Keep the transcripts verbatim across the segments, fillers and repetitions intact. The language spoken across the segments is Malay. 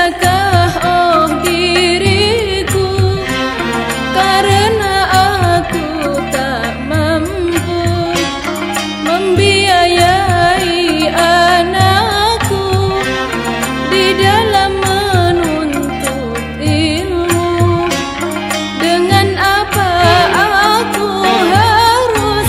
Bisakah oh diriku, karena aku tak mampu membiayai anakku di dalam menuntut ilmu. Dengan apa aku harus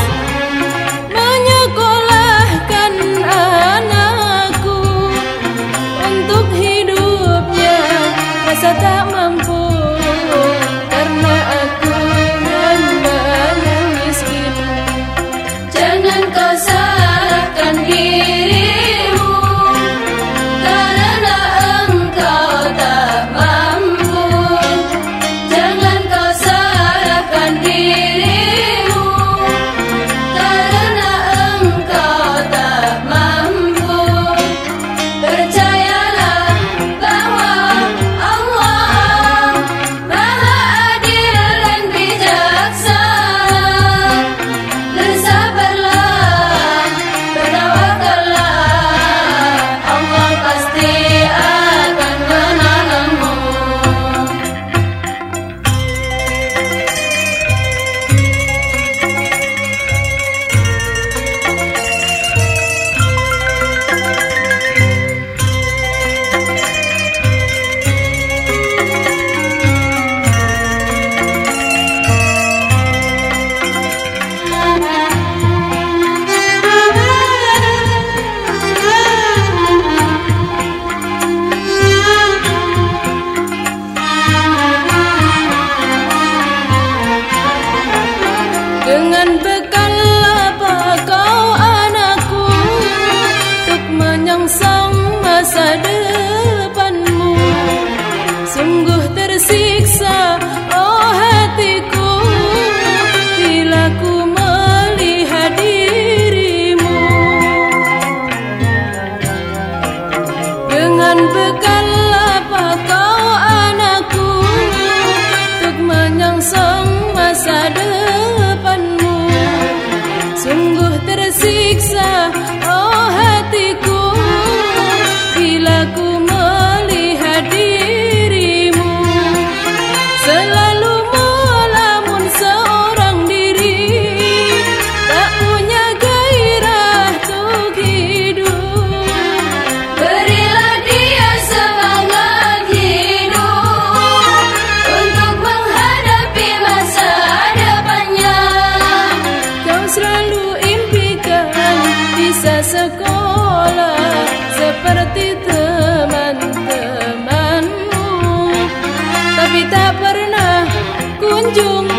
menyekolahkan anakku untuk hidupnya, rasa tak mampu karena aku hamba yang miskin. Jangan kau salahkan dirimu karena engkau tak mampu. Jangan kau salahkan dirimu karena engkau tak mampu. Percayalah bahwa Allah Maha Adil dan bijaksana. Bersabarlah, bertawakallah, Allah pasti akan menolongmu. Dengan bekal apa kau anakku untuk menyongsong masa depanmu? Sungguh tersiksa oh hatiku bila ku melihat dirimu. Dengan bekal apa kau anakku untuk menyongsong masa depanmu? Sungguh tersiksa oh hatiku bila ku melihat dirimu. Selalu melamun seorang diri, tak punya gairah untuk hidup. Berilah dia semangat hidup untuk menghadapi masa depannya. Kau selalu impikan bisa sekolah seperti teman-temanmu, tapi tak pernah kunjung